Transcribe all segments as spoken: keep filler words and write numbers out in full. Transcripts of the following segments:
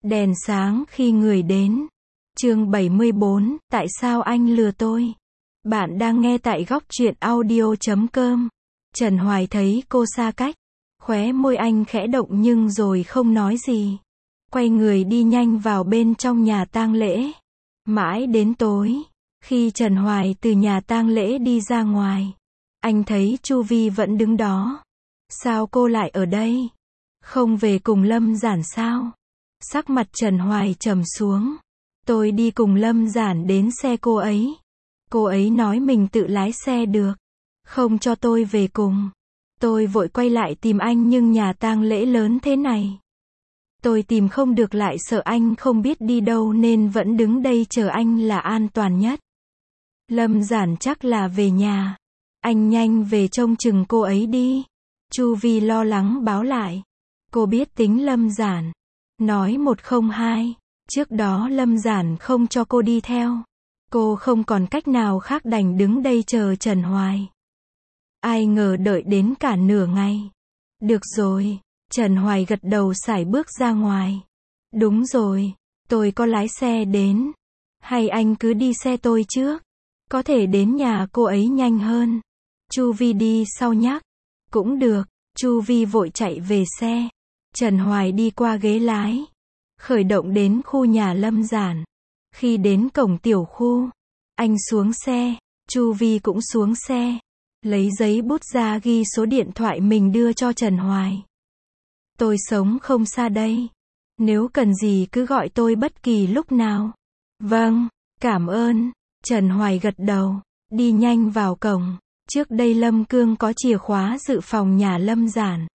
Đèn sáng khi người đến. Chương bảy mươi bốn, tại sao anh lừa tôi? Bạn đang nghe tại góc truyện audio chấm com. Trần Hoài thấy cô xa cách. Khóe môi anh khẽ động nhưng rồi không nói gì. Quay người đi nhanh vào bên trong nhà tang lễ. Mãi đến tối, khi Trần Hoài từ nhà tang lễ đi ra ngoài, anh thấy Chu Vi vẫn đứng đó. Sao cô lại ở đây? Không về cùng Lâm Giản sao? Sắc mặt Trần Hoài trầm xuống. Tôi đi cùng Lâm Giản đến xe cô ấy. Cô ấy nói mình tự lái xe được, không cho tôi về cùng. Tôi vội quay lại tìm anh nhưng nhà tang lễ lớn thế này. Tôi tìm không được lại sợ anh không biết đi đâu nên vẫn đứng đây chờ anh là an toàn nhất. Lâm Giản chắc là về nhà. Anh nhanh về trông chừng cô ấy đi. Chu Vi lo lắng báo lại. Cô biết tính Lâm Giản. Nói một không hai. Trước đó Lâm Giản không cho cô đi theo. Cô không còn cách nào khác đành đứng đây chờ Trần Hoài. Ai ngờ đợi đến cả nửa ngày. Được rồi. Trần Hoài gật đầu sải bước ra ngoài. Đúng rồi. Tôi có lái xe đến. Hay anh cứ đi xe tôi trước. Có thể đến nhà cô ấy nhanh hơn. Chu Vi đi sau nhắc. Cũng được. Chu Vi vội chạy về xe. Trần Hoài đi qua ghế lái. Khởi động đến khu nhà Lâm Giản. Khi đến cổng tiểu khu, anh xuống xe. Chu Vi cũng xuống xe. Lấy giấy bút ra ghi số điện thoại mình đưa cho Trần Hoài. Tôi sống không xa đây. Nếu cần gì cứ gọi tôi bất kỳ lúc nào. Vâng, cảm ơn. Trần Hoài gật đầu. Đi nhanh vào cổng. Trước đây Lâm Cương có chìa khóa dự phòng nhà Lâm Giản.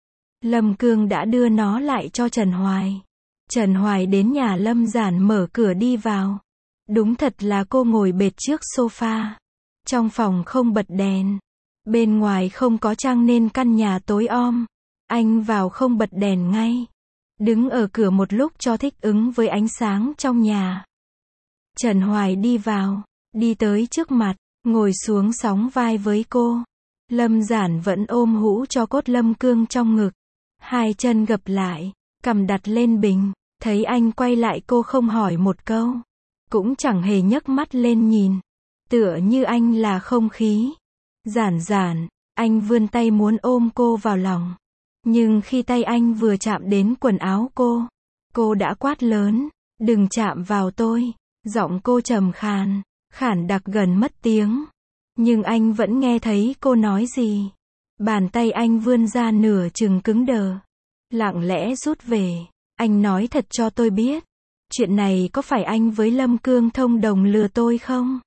Lâm Cương đã đưa nó lại cho Trần Hoài. Trần Hoài đến nhà Lâm Giản mở cửa đi vào. Đúng thật là cô ngồi bệt trước sofa. Trong phòng không bật đèn. Bên ngoài không có trăng nên căn nhà tối om. Anh vào không bật đèn ngay. Đứng ở cửa một lúc cho thích ứng với ánh sáng trong nhà. Trần Hoài đi vào. Đi tới trước mặt. Ngồi xuống sóng vai với cô. Lâm Giản vẫn ôm hũ cho cốt Lâm Cương trong ngực. Hai chân gập lại. Cằm đặt lên bình. Thấy anh quay lại cô không hỏi một câu. Cũng chẳng hề nhấc mắt lên nhìn. Tựa như anh là không khí. Giản Giản. Anh vươn tay muốn ôm cô vào lòng. Nhưng khi tay anh vừa chạm đến quần áo cô, cô đã quát lớn. Đừng chạm vào tôi. Giọng cô trầm khàn. Khản đặc gần mất tiếng. Nhưng anh vẫn nghe thấy cô nói gì. Bàn tay anh vươn ra nửa chừng cứng đờ. Lặng lẽ rút về. Anh nói thật cho tôi biết. Chuyện này có phải anh với Lâm Cương thông đồng lừa tôi không?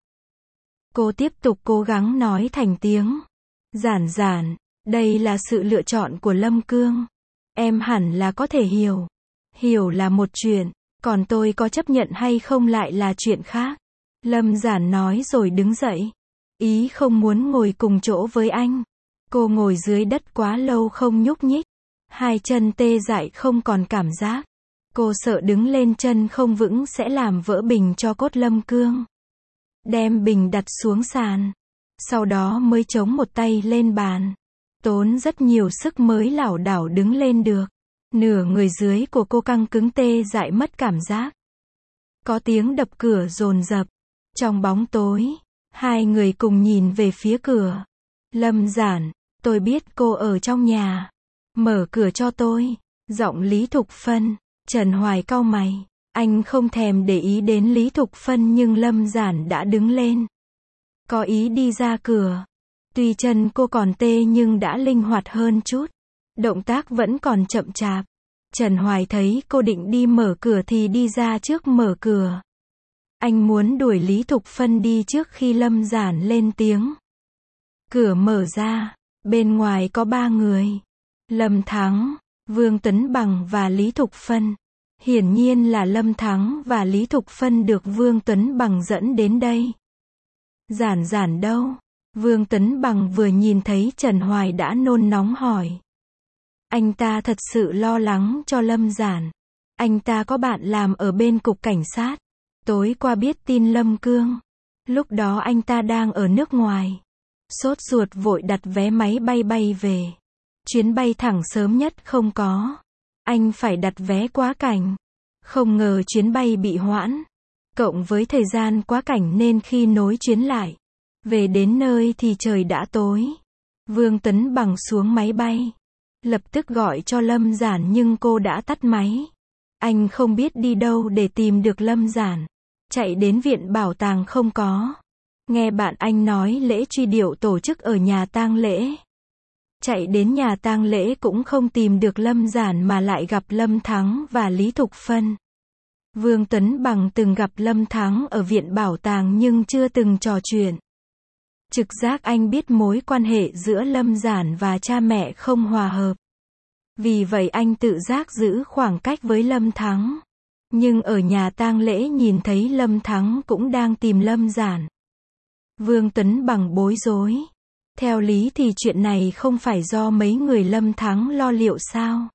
Cô tiếp tục cố gắng nói thành tiếng. Giản Giản, đây là sự lựa chọn của Lâm Cương. Em hẳn là có thể hiểu. Hiểu là một chuyện, còn tôi có chấp nhận hay không lại là chuyện khác. Lâm Giản nói rồi đứng dậy. Ý không muốn ngồi cùng chỗ với anh. Cô ngồi dưới đất quá lâu không nhúc nhích. Hai chân tê dại không còn cảm giác. Cô sợ đứng lên chân không vững sẽ làm vỡ bình cho cốt Lâm Cương. Đem bình đặt xuống sàn. Sau đó mới chống một tay lên bàn. Tốn rất nhiều sức mới lảo đảo đứng lên được. Nửa người dưới của cô căng cứng tê dại mất cảm giác. Có tiếng đập cửa dồn dập. Trong bóng tối, hai người cùng nhìn về phía cửa. Lâm Giản, tôi biết cô ở trong nhà. Mở cửa cho tôi. Giọng Lý Thục Phân. Trần Hoài cau mày. Anh không thèm để ý đến Lý Thục Phân nhưng Lâm Giản đã đứng lên. Có ý đi ra cửa. Tuy chân cô còn tê nhưng đã linh hoạt hơn chút. Động tác vẫn còn chậm chạp. Trần Hoài thấy cô định đi mở cửa thì đi ra trước mở cửa. Anh muốn đuổi Lý Thục Phân đi trước khi Lâm Giản lên tiếng. Cửa mở ra. Bên ngoài có ba người. Lâm Thắng, Vương Tuấn Bằng và Lý Thục Phân. Hiển nhiên là Lâm Thắng và Lý Thục Phân được Vương Tuấn Bằng dẫn đến đây. Giản Giản đâu? Vương Tuấn Bằng vừa nhìn thấy Trần Hoài đã nôn nóng hỏi. Anh ta thật sự lo lắng cho Lâm Giản. Anh ta có bạn làm ở bên cục cảnh sát. Tối qua biết tin Lâm Cương. Lúc đó anh ta đang ở nước ngoài. Sốt ruột vội đặt vé máy bay bay về. Chuyến bay thẳng sớm nhất không có. Anh phải đặt vé quá cảnh. Không ngờ chuyến bay bị hoãn. Cộng với thời gian quá cảnh nên khi nối chuyến lại, về đến nơi thì trời đã tối. Vương Tuấn Bằng xuống máy bay. Lập tức gọi cho Lâm Giản nhưng cô đã tắt máy. Anh không biết đi đâu để tìm được Lâm Giản. Chạy đến viện bảo tàng không có. Nghe bạn anh nói lễ truy điệu tổ chức ở nhà tang lễ. Chạy đến nhà tang lễ cũng không tìm được Lâm Giản mà lại gặp Lâm Thắng và Lý Thục Phân. Vương Tuấn Bằng từng gặp Lâm Thắng ở viện bảo tàng nhưng chưa từng trò chuyện. Trực giác anh biết mối quan hệ giữa Lâm Giản và cha mẹ không hòa hợp. Vì vậy anh tự giác giữ khoảng cách với Lâm Thắng. Nhưng ở nhà tang lễ nhìn thấy Lâm Thắng cũng đang tìm Lâm Giản. Vương Tuấn Bằng bối rối. Theo lý thì chuyện này không phải do mấy người Lâm Thắng lo liệu sao?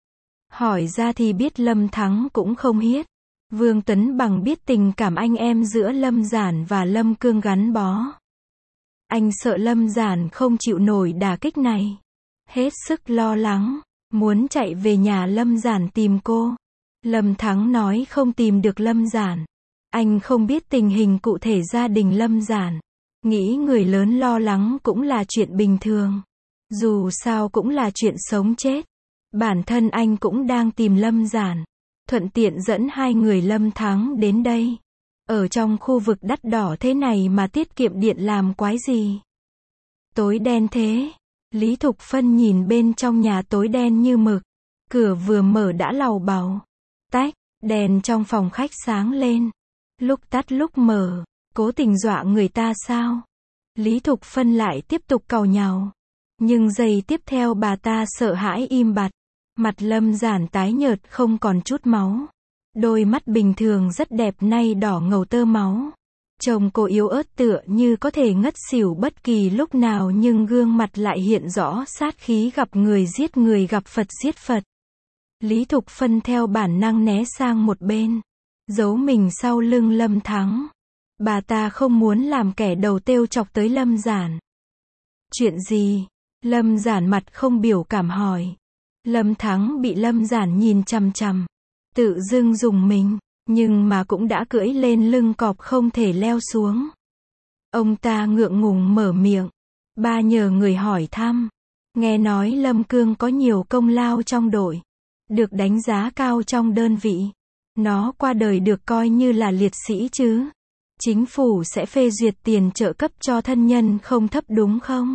Hỏi ra thì biết Lâm Thắng cũng không hiết. Vương Tuấn Bằng biết tình cảm anh em giữa Lâm Giản và Lâm Cương gắn bó. Anh sợ Lâm Giản không chịu nổi đả kích này. Hết sức lo lắng, muốn chạy về nhà Lâm Giản tìm cô. Lâm Thắng nói không tìm được Lâm Giản. Anh không biết tình hình cụ thể gia đình Lâm Giản. Nghĩ người lớn lo lắng cũng là chuyện bình thường. Dù sao cũng là chuyện sống chết. Bản thân anh cũng đang tìm Lâm Giản. Thuận tiện dẫn hai người Lâm Thắng đến đây. Ở trong khu vực đắt đỏ thế này mà tiết kiệm điện làm quái gì? Tối đen thế. Lý Thục Phân nhìn bên trong nhà tối đen như mực. Cửa vừa mở đã làu bàu. Tách, đèn trong phòng khách sáng lên. Lúc tắt lúc mở. Cố tình dọa người ta sao? Lý Thục Phân lại tiếp tục càu nhàu. Nhưng giây tiếp theo bà ta sợ hãi im bặt. Mặt Lâm Giản tái nhợt không còn chút máu. Đôi mắt bình thường rất đẹp nay đỏ ngầu tơ máu. Trông cô yếu ớt tựa như có thể ngất xỉu bất kỳ lúc nào nhưng gương mặt lại hiện rõ sát khí gặp người giết người gặp Phật giết Phật. Lý Thục Phân theo bản năng né sang một bên. Giấu mình sau lưng Lâm Thắng. Bà ta không muốn làm kẻ đầu têu chọc tới Lâm Giản. Chuyện gì? Lâm Giản mặt không biểu cảm hỏi. Lâm Thắng bị Lâm Giản nhìn chằm chằm. Tự dưng dùng mình, nhưng mà cũng đã cưỡi lên lưng cọp không thể leo xuống. Ông ta ngượng ngùng mở miệng. Ba nhờ người hỏi thăm. Nghe nói Lâm Cương có nhiều công lao trong đội. Được đánh giá cao trong đơn vị. Nó qua đời được coi như là liệt sĩ chứ. Chính phủ sẽ phê duyệt tiền trợ cấp cho thân nhân không thấp đúng không?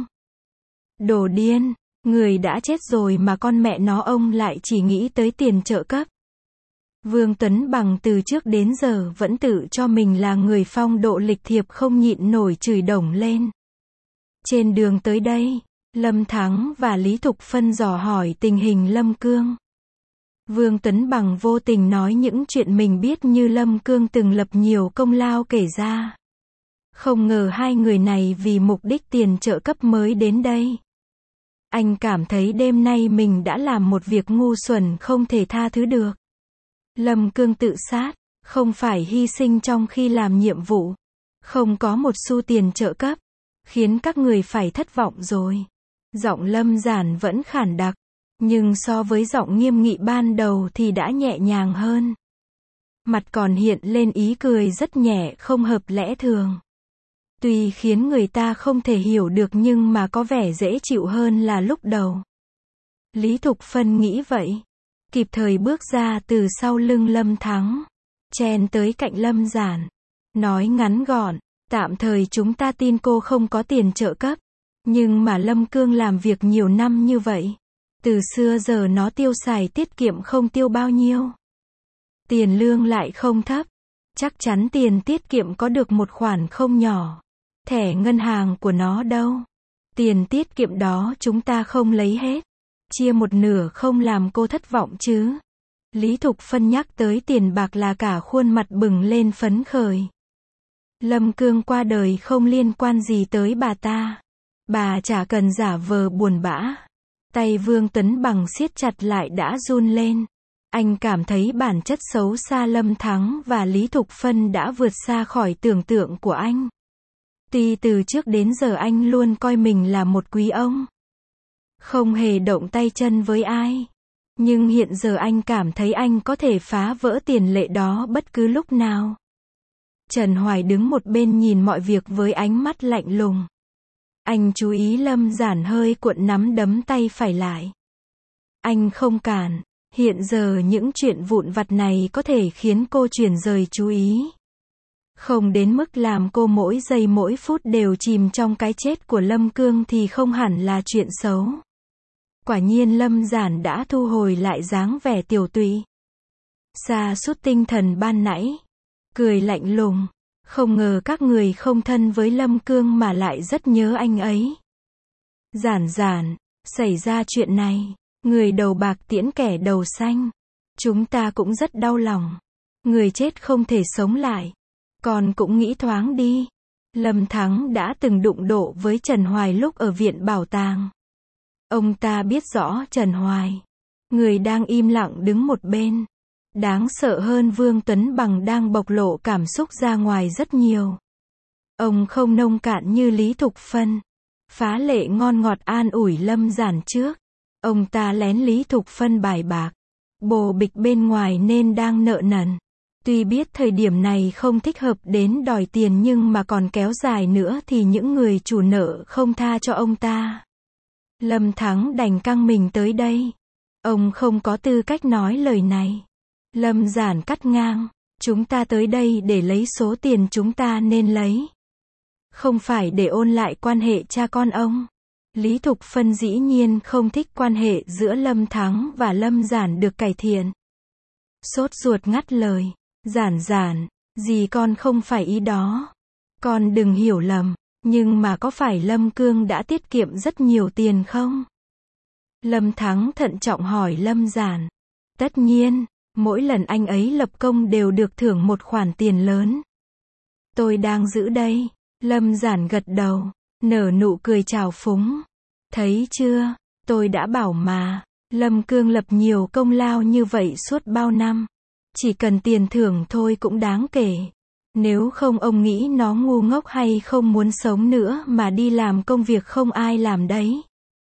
Đồ điên, người đã chết rồi mà con mẹ nó ông lại chỉ nghĩ tới tiền trợ cấp. Vương Tuấn Bằng từ trước đến giờ vẫn tự cho mình là người phong độ lịch thiệp không nhịn nổi chửi đổng lên. Trên đường tới đây, Lâm Thắng và Lý Thục Phân dò hỏi tình hình Lâm Cương. Vương Tuấn Bằng vô tình nói những chuyện mình biết như Lâm Cương từng lập nhiều công lao kể ra. Không ngờ hai người này vì mục đích tiền trợ cấp mới đến đây. Anh cảm thấy đêm nay mình đã làm một việc ngu xuẩn không thể tha thứ được. Lâm Cương tự sát, không phải hy sinh trong khi làm nhiệm vụ. Không có một xu tiền trợ cấp. Khiến các người phải thất vọng rồi. Giọng Lâm Giản vẫn khản đặc. Nhưng so với giọng nghiêm nghị ban đầu thì đã nhẹ nhàng hơn. Mặt còn hiện lên ý cười rất nhẹ không hợp lẽ thường. Tuy khiến người ta không thể hiểu được nhưng mà có vẻ dễ chịu hơn là lúc đầu. Lý Thục Phân nghĩ vậy. Kịp thời bước ra từ sau lưng Lâm Thắng. Chen tới cạnh Lâm Giản. Nói ngắn gọn, tạm thời chúng ta tin cô không có tiền trợ cấp. Nhưng mà Lâm Cương làm việc nhiều năm như vậy. Từ xưa giờ nó tiêu xài tiết kiệm không tiêu bao nhiêu. Tiền lương lại không thấp. Chắc chắn tiền tiết kiệm có được một khoản không nhỏ. Thẻ ngân hàng của nó đâu? Tiền tiết kiệm đó chúng ta không lấy hết. Chia một nửa không làm cô thất vọng chứ. Lý Thục Phân nhắc tới tiền bạc là cả khuôn mặt bừng lên phấn khởi. Lâm Cương qua đời không liên quan gì tới bà ta. Bà chả cần giả vờ buồn bã. Tay Vương Tuấn Bằng siết chặt lại đã run lên. Anh cảm thấy bản chất xấu xa Lâm Thắng và Lý Thục Phân đã vượt xa khỏi tưởng tượng của anh. Tuy từ trước đến giờ anh luôn coi mình là một quý ông. Không hề động tay chân với ai. Nhưng hiện giờ anh cảm thấy anh có thể phá vỡ tiền lệ đó bất cứ lúc nào. Trần Hoài đứng một bên nhìn mọi việc với ánh mắt lạnh lùng. Anh chú ý Lâm Giản hơi cuộn nắm đấm tay phải lại. Anh không cản. Hiện giờ những chuyện vụn vặt này có thể khiến cô chuyển rời chú ý. Không đến mức làm cô mỗi giây mỗi phút đều chìm trong cái chết của Lâm Cương thì không hẳn là chuyện xấu. Quả nhiên Lâm Giản đã thu hồi lại dáng vẻ tiểu tụy. Sa sút tinh thần ban nãy. Cười lạnh lùng. Không ngờ các người không thân với Lâm Cương mà lại rất nhớ anh ấy. Giản Giản, xảy ra chuyện này. Người đầu bạc tiễn kẻ đầu xanh. Chúng ta cũng rất đau lòng. Người chết không thể sống lại. Con cũng nghĩ thoáng đi. Lâm Thắng đã từng đụng độ với Trần Hoài lúc ở viện bảo tàng. Ông ta biết rõ Trần Hoài. Người đang im lặng đứng một bên. Đáng sợ hơn Vương Tuấn Bằng đang bộc lộ cảm xúc ra ngoài rất nhiều. Ông không nông cạn như Lý Thục Phân. Phá lệ ngon ngọt an ủi Lâm Giản trước. Ông ta lén Lý Thục Phân bài bạc. Bồ bịch bên ngoài nên đang nợ nần. Tuy biết thời điểm này không thích hợp đến đòi tiền nhưng mà còn kéo dài nữa thì những người chủ nợ không tha cho ông ta. Lâm Thắng đành căng mình tới đây. Ông không có tư cách nói lời này. Lâm Giản cắt ngang. Chúng ta tới đây để lấy số tiền chúng ta nên lấy. Không phải để ôn lại quan hệ cha con ông. Lý Thục Phân dĩ nhiên không thích quan hệ giữa Lâm Thắng và Lâm Giản được cải thiện. Sốt ruột ngắt lời. Giản Giản, gì con không phải ý đó. Con đừng hiểu lầm, nhưng mà có phải Lâm Cương đã tiết kiệm rất nhiều tiền không? Lâm Thắng thận trọng hỏi Lâm Giản. Tất nhiên, mỗi lần anh ấy lập công đều được thưởng một khoản tiền lớn. Tôi đang giữ đây. Lâm Giản gật đầu, nở nụ cười trào phúng. Thấy chưa, tôi đã bảo mà, Lâm Cương lập nhiều công lao như vậy suốt bao năm. Chỉ cần tiền thưởng thôi cũng đáng kể. Nếu không ông nghĩ nó ngu ngốc hay không muốn sống nữa mà đi làm công việc không ai làm đấy.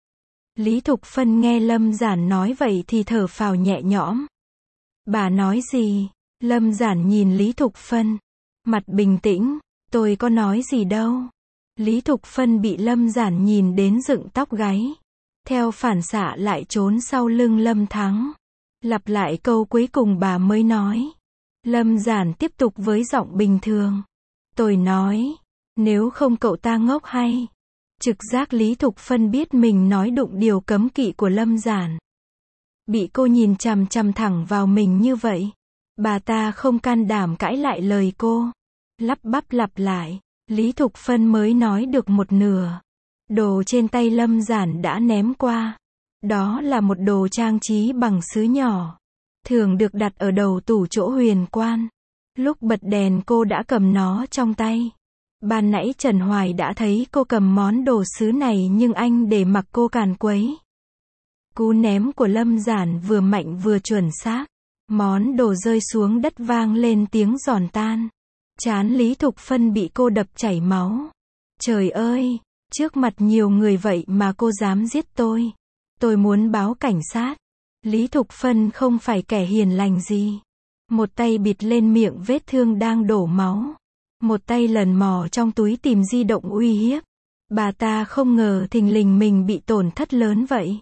Lý Thục Phân nghe Lâm Giản nói vậy thì thở phào nhẹ nhõm. Bà nói gì? Lâm Giản nhìn Lý Thục Phân. Mặt bình tĩnh. Tôi có nói gì đâu. Lý Thục Phân bị Lâm Giản nhìn đến dựng tóc gáy. Theo phản xạ lại trốn sau lưng Lâm Thắng. Lặp lại câu cuối cùng bà mới nói. Lâm Giản tiếp tục với giọng bình thường. Tôi nói, nếu không cậu ta ngốc hay. Trực giác Lý Thục Phân biết mình nói đụng điều cấm kỵ của Lâm Giản. Bị cô nhìn chằm chằm thẳng vào mình như vậy. Bà ta không can đảm cãi lại lời cô. Lắp bắp lặp lại. Lý Thục Phân mới nói được một nửa. Đồ trên tay Lâm Giản đã ném qua. Đó là một đồ trang trí bằng sứ nhỏ. Thường được đặt ở đầu tủ chỗ huyền quan. Lúc bật đèn cô đã cầm nó trong tay. Ban nãy Trần Hoài đã thấy cô cầm món đồ sứ này nhưng anh để mặc cô càn quấy. Cú ném của Lâm Giản vừa mạnh vừa chuẩn xác. Món đồ rơi xuống đất vang lên tiếng giòn tan. Trán Lý Thục Phân bị cô đập chảy máu. Trời ơi, trước mặt nhiều người vậy mà cô dám giết tôi. Tôi muốn báo cảnh sát. Lý Thục Phân không phải kẻ hiền lành gì. Một tay bịt lên miệng vết thương đang đổ máu. Một tay lần mò trong túi tìm di động uy hiếp. Bà ta không ngờ thình lình mình bị tổn thất lớn vậy.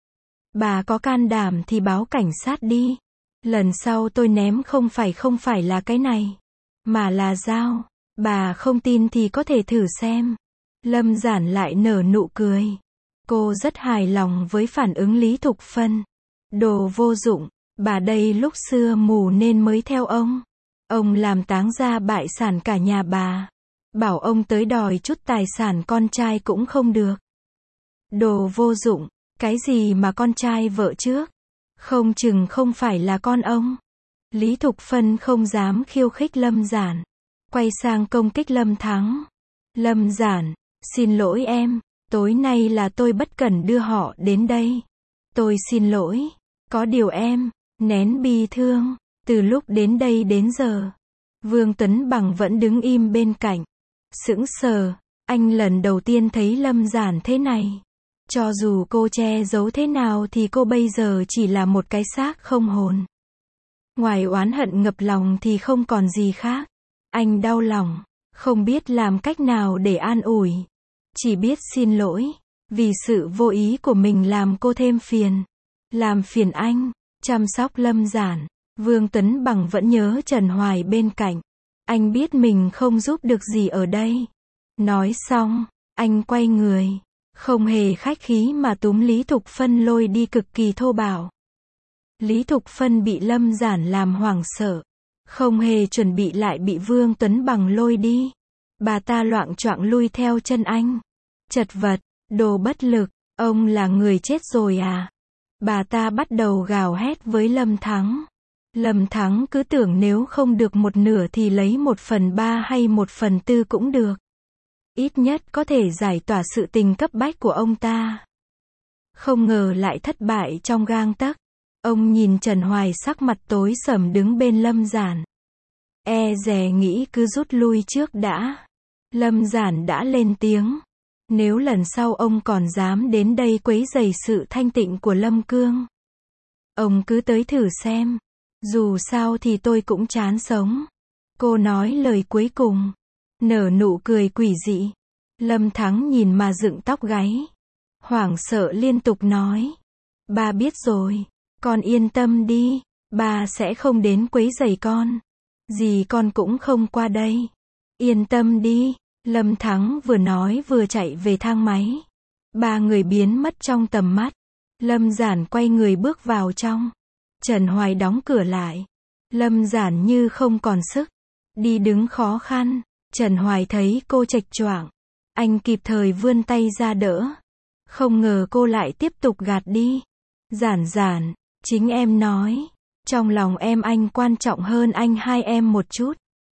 Bà có can đảm thì báo cảnh sát đi. Lần sau tôi ném không phải không phải là cái này. Mà là dao. Bà không tin thì có thể thử xem. Lâm Giản lại nở nụ cười. Cô rất hài lòng với phản ứng Lý Thục Phân. Đồ vô dụng. Bà đây lúc xưa mù nên mới theo ông. Ông làm táng gia bại sản cả nhà bà. Bảo ông tới đòi chút tài sản con trai cũng không được. Đồ vô dụng. Cái gì mà con trai vợ trước? Không chừng không phải là con ông. Lý Thục Phân không dám khiêu khích Lâm Giản. Quay sang công kích Lâm Thắng. Lâm Giản, xin lỗi em. Tối nay là tôi bất cẩn đưa họ đến đây. Tôi xin lỗi. Có điều em, nén bi thương. Từ lúc đến đây đến giờ. Vương Tuấn Bằng vẫn đứng im bên cạnh. Sững sờ. Anh lần đầu tiên thấy Lâm Giản thế này. Cho dù cô che giấu thế nào thì cô bây giờ chỉ là một cái xác không hồn. Ngoài oán hận ngập lòng thì không còn gì khác. Anh đau lòng, không biết làm cách nào để an ủi. Chỉ biết xin lỗi, vì sự vô ý của mình làm cô thêm phiền. Làm phiền anh, chăm sóc Lâm Giản. Vương Tuấn Bằng vẫn nhớ Trần Hoài bên cạnh. Anh biết mình không giúp được gì ở đây. Nói xong, anh quay người. Không hề khách khí mà túm Lý Thục Phân lôi đi cực kỳ thô bạo. Lý Thục Phân bị Lâm Giản làm hoảng sợ. Không hề chuẩn bị lại bị Vương Tuấn Bằng lôi đi. Bà ta loạng choạng lui theo chân anh. Chật vật, đồ bất lực, ông là người chết rồi à? Bà ta bắt đầu gào hét với Lâm Thắng. Lâm Thắng cứ tưởng nếu không được một nửa thì lấy một phần ba hay một phần tư cũng được. Ít nhất có thể giải tỏa sự tình cấp bách của ông ta. Không ngờ lại thất bại trong gang tấc. Ông nhìn Trần Hoài sắc mặt tối sầm đứng bên Lâm Giản. E dè nghĩ cứ rút lui trước đã. Lâm Giản đã lên tiếng. Nếu lần sau ông còn dám đến đây quấy rầy sự thanh tịnh của Lâm Cương, ông cứ tới thử xem. Dù sao thì tôi cũng chán sống. Cô nói lời cuối cùng. Nở nụ cười quỷ dị. Lâm Thắng nhìn mà dựng tóc gáy. Hoảng sợ liên tục nói. Ba biết rồi. Con yên tâm đi. Ba sẽ không đến quấy rầy con. Dì con cũng không qua đây. Yên tâm đi. Lâm Thắng vừa nói vừa chạy về thang máy. Ba người biến mất trong tầm mắt. Lâm Giản quay người bước vào trong. Trần Hoài đóng cửa lại. Lâm Giản như không còn sức. Đi đứng khó khăn. Trần Hoài thấy cô chệch choạng. Anh kịp thời vươn tay ra đỡ. Không ngờ cô lại tiếp tục gạt đi. Giản Giản, chính em nói. Trong lòng em anh quan trọng hơn anh hai em một chút.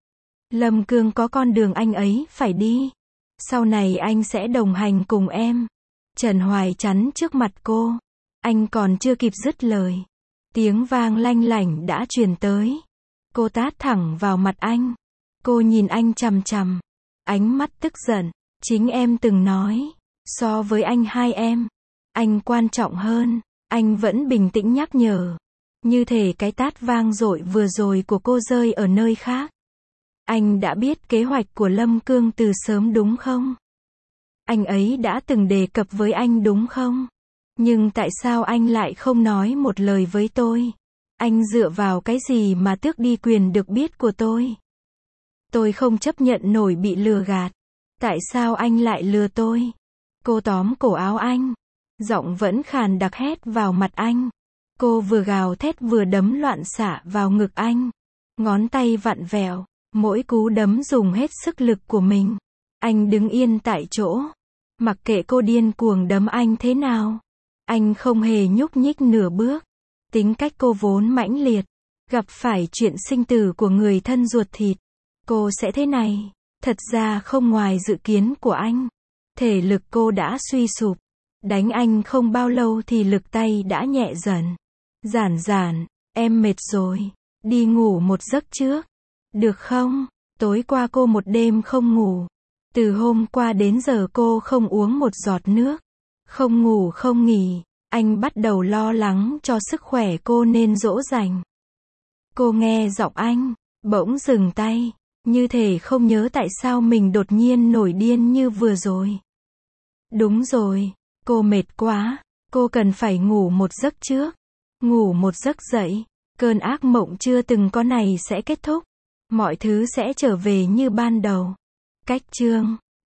Lâm Cương có con đường anh ấy phải đi. Sau này anh sẽ đồng hành cùng em. Trần Hoài chắn trước mặt cô. Anh còn chưa kịp dứt lời. Tiếng vang lanh lảnh đã truyền tới. Cô tát thẳng vào mặt anh. Cô nhìn anh chằm chằm. Ánh mắt tức giận. Chính em từng nói. So với anh hai em. Anh quan trọng hơn. Anh vẫn bình tĩnh nhắc nhở. Như thể cái tát vang dội vừa rồi của cô rơi ở nơi khác. Anh đã biết kế hoạch của Lâm Cương từ sớm đúng không? Anh ấy đã từng đề cập với anh đúng không? Nhưng tại sao anh lại không nói một lời với tôi? Anh dựa vào cái gì mà tước đi quyền được biết của tôi? Tôi không chấp nhận nổi bị lừa gạt. Tại sao anh lại lừa tôi? Cô tóm cổ áo anh. Giọng vẫn khàn đặc hét vào mặt anh. Cô vừa gào thét vừa đấm loạn xạ vào ngực anh. Ngón tay vặn vẹo. Mỗi cú đấm dùng hết sức lực của mình. Anh đứng yên tại chỗ. Mặc kệ cô điên cuồng đấm anh thế nào. Anh không hề nhúc nhích nửa bước. Tính cách cô vốn mãnh liệt. Gặp phải chuyện sinh tử của người thân ruột thịt. Cô sẽ thế này. Thật ra không ngoài dự kiến của anh. Thể lực cô đã suy sụp. Đánh anh không bao lâu thì lực tay đã nhẹ dần. Giản Giản, em mệt rồi. Đi ngủ một giấc trước. Được không? Tối qua cô một đêm không ngủ. Từ hôm qua đến giờ cô không uống một giọt nước. Không ngủ không nghỉ. Anh bắt đầu lo lắng cho sức khỏe cô nên dỗ dành. Cô nghe giọng anh. Bỗng dừng tay. Như thể không nhớ tại sao mình đột nhiên nổi điên như vừa rồi. Đúng rồi. Cô mệt quá. Cô cần phải ngủ một giấc trước. Ngủ một giấc dậy. Cơn ác mộng chưa từng có này sẽ kết thúc. Mọi thứ sẽ trở về như ban đầu. Cách chương